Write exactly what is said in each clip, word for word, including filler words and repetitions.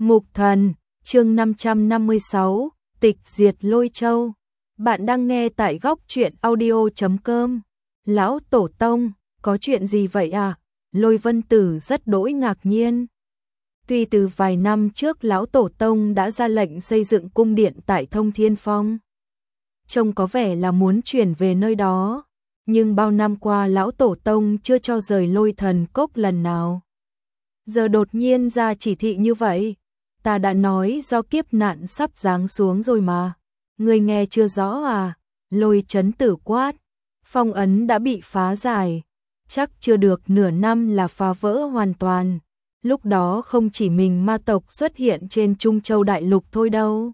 Mục Thần, chương năm trăm năm mươi sáu, tịch diệt Lôi Châu. Bạn đang nghe tại góc truyện audio chấm com. Lão Tổ Tông, có chuyện gì vậy à? Lôi Vân Tử rất đỗi ngạc nhiên. Tuy từ vài năm trước Lão Tổ Tông đã ra lệnh xây dựng cung điện tại Thông Thiên Phong, trông có vẻ là muốn chuyển về nơi đó, nhưng bao năm qua Lão Tổ Tông chưa cho rời Lôi Thần Cốc lần nào. Giờ đột nhiên ra chỉ thị như vậy, ta đã nói do kiếp nạn sắp giáng xuống rồi mà. Ngươi nghe chưa rõ à? Lôi Chấn Tử quát. Phong ấn đã bị phá giải, chắc chưa được nửa năm là phá vỡ hoàn toàn. Lúc đó không chỉ mình ma tộc xuất hiện trên Trung Châu Đại Lục thôi đâu.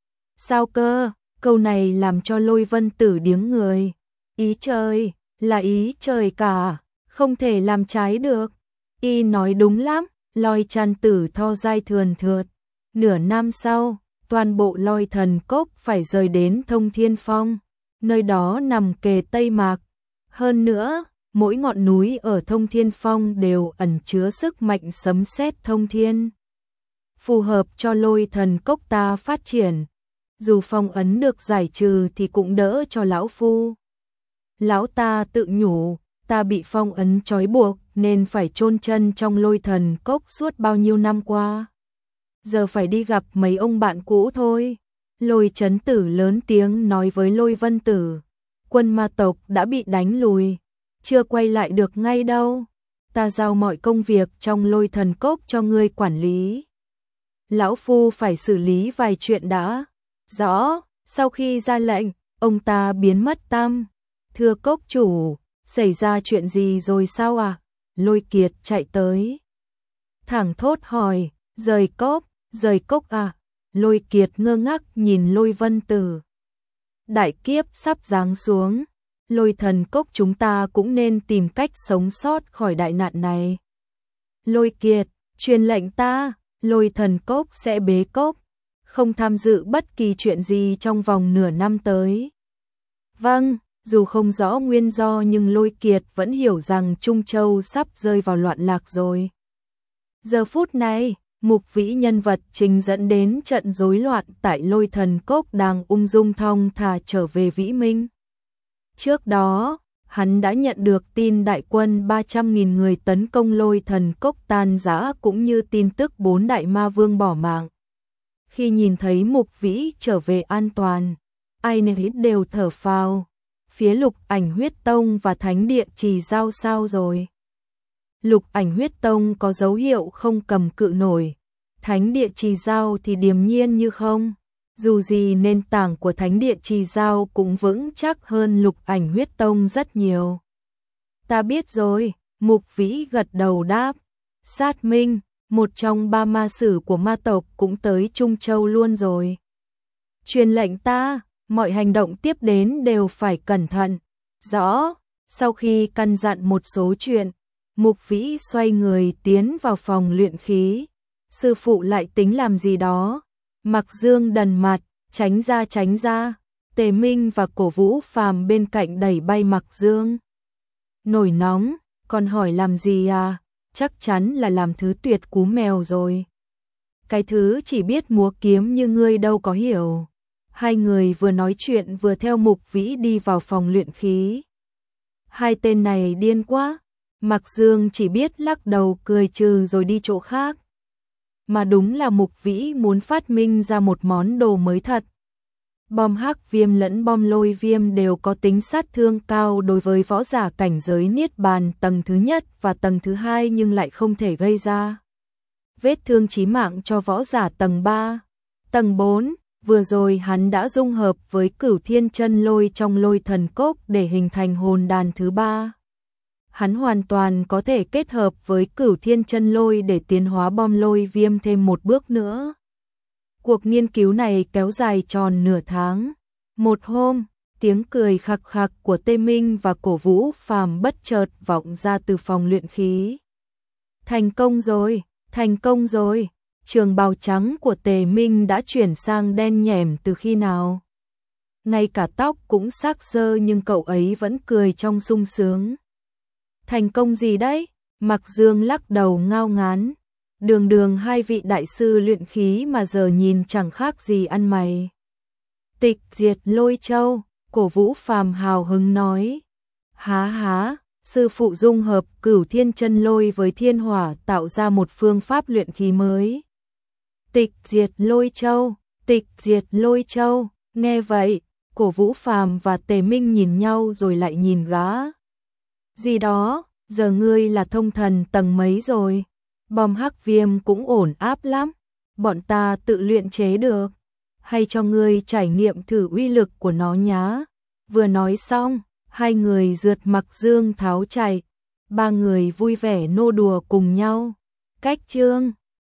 Sao cơ? Câu này làm cho Lôi Vân Tử điếng người. Ý trời, là ý trời cả, không thể làm trái được. Y nói đúng lắm. Lôi Trăn Tử tho dai thườn thượt. Nửa năm sau, toàn bộ Lôi Thần Cốc phải rời đến Thông Thiên Phong, nơi đó nằm kề Tây Mạc. Hơn nữa, mỗi ngọn núi ở Thông Thiên Phong đều ẩn chứa sức mạnh sấm sét thông thiên, phù hợp cho Lôi Thần Cốc ta phát triển. Dù phong ấn được giải trừ thì cũng đỡ cho lão phu. Lão ta tự nhủ, ta bị phong ấn trói buộc nên phải chôn chân trong Lôi Thần Cốc suốt bao nhiêu năm qua. Giờ phải đi gặp mấy ông bạn cũ thôi. Lôi Chấn Tử lớn tiếng nói với Lôi Vân Tử. Quân ma tộc đã bị đánh lùi, chưa quay lại được ngay đâu. Ta giao mọi công việc trong Lôi Thần Cốc cho ngươi quản lý. Lão phu phải xử lý vài chuyện đã. Rõ. Sau khi ra lệnh, ông ta biến mất tăm. Thưa cốc chủ, xảy ra chuyện gì rồi sao à? Lôi Kiệt chạy tới, thẳng thốt hỏi. Rời cốc, rời cốc à? Lôi Kiệt ngơ ngác nhìn Lôi Vân Tử. Đại kiếp sắp giáng xuống, Lôi Thần Cốc chúng ta cũng nên tìm cách sống sót khỏi đại nạn này. Lôi Kiệt, truyền lệnh ta, Lôi Thần Cốc sẽ bế cốc, không tham dự bất kỳ chuyện gì trong vòng nửa năm tới. Vâng. Dù không rõ nguyên do nhưng Lôi Kiệt vẫn hiểu rằng Trung Châu sắp rơi vào loạn lạc rồi. Giờ phút này, Mục Vĩ nhân vật chính dẫn đến trận rối loạn tại Lôi Thần Cốc đang ung dung thong thả trở về Vĩ Minh. Trước đó, hắn đã nhận được tin đại quân ba trăm nghìn người tấn công Lôi Thần Cốc tan rã cũng như tin tức bốn đại ma vương bỏ mạng. Khi nhìn thấy Mục Vĩ trở về an toàn, ai nấy đều thở phào. Phía Lục Ảnh Huyết Tông và Thánh Địa Trì Giao sao rồi? Lục Ảnh Huyết Tông có dấu hiệu không cầm cự nổi, Thánh Địa Trì Giao thì điềm nhiên như không. Dù gì nền tảng của Thánh Địa Trì Giao cũng vững chắc hơn Lục Ảnh Huyết Tông rất nhiều. Ta biết rồi, Mục Vĩ gật đầu đáp. Sát Minh, một trong ba ma sử của ma tộc cũng tới Trung Châu luôn rồi. Truyền lệnh ta, mọi hành động tiếp đến đều phải cẩn thận. Rõ. Sau khi căn dặn một số chuyện, Mục Vĩ xoay người tiến vào phòng luyện khí. Sư phụ lại tính làm gì đó? Mặc Dương đần mặt, tránh ra tránh ra. Tề Minh và Cổ Vũ Phàm bên cạnh đẩy bay Mặc Dương. Nổi nóng, còn hỏi làm gì à? Chắc chắn là làm thứ tuyệt cú mèo rồi. Cái thứ chỉ biết múa kiếm như ngươi đâu có hiểu. Hai người vừa nói chuyện vừa theo Mục Vĩ đi vào phòng luyện khí. Hai tên này điên quá. Mặc Dương chỉ biết lắc đầu cười trừ rồi đi chỗ khác. Mà đúng là Mục Vĩ muốn phát minh ra một món đồ mới thật. Bom hắc viêm lẫn bom lôi viêm đều có tính sát thương cao đối với võ giả cảnh giới Niết Bàn tầng thứ nhất và tầng thứ hai nhưng lại không thể gây ra vết thương chí mạng cho võ giả tầng ba, tầng bốn. Vừa rồi hắn đã dung hợp với Cửu Thiên Chân Lôi trong Lôi Thần Cốc để hình thành hồn đàn thứ ba. Hắn hoàn toàn có thể kết hợp với Cửu Thiên Chân Lôi để tiến hóa bom lôi viêm thêm một bước nữa. Cuộc nghiên cứu này kéo dài tròn nửa tháng. Một hôm, tiếng cười khặc khặc của Tê Minh và Cổ Vũ Phàm bất chợt vọng ra từ phòng luyện khí. Thành công rồi, thành công rồi. Trường bào trắng của Tề Minh đã chuyển sang đen nhẻm từ khi nào? Ngay cả tóc cũng xác xơ nhưng cậu ấy vẫn cười trong sung sướng. Thành công gì đấy? Mặc Dương lắc đầu ngao ngán. Đường đường hai vị đại sư luyện khí mà giờ nhìn chẳng khác gì ăn mày. Tịch diệt lôi châu, Cổ Vũ Phàm hào hứng nói. Há há, sư phụ dung hợp cửu thiên chân lôi với thiên hỏa tạo ra một phương pháp luyện khí mới. Tịch diệt lôi châu, tịch diệt lôi châu, nghe vậy, Cổ Vũ Phàm và Tề Minh nhìn nhau rồi lại nhìn gã. Gì đó, giờ ngươi là thông thần tầng mấy rồi? Bom hắc viêm cũng ổn áp lắm, bọn ta tự luyện chế được, hay cho ngươi trải nghiệm thử uy lực của nó nhá. Vừa nói xong, hai người rượt mặc dương tháo chạy, ba người vui vẻ nô đùa cùng nhau. Cách chương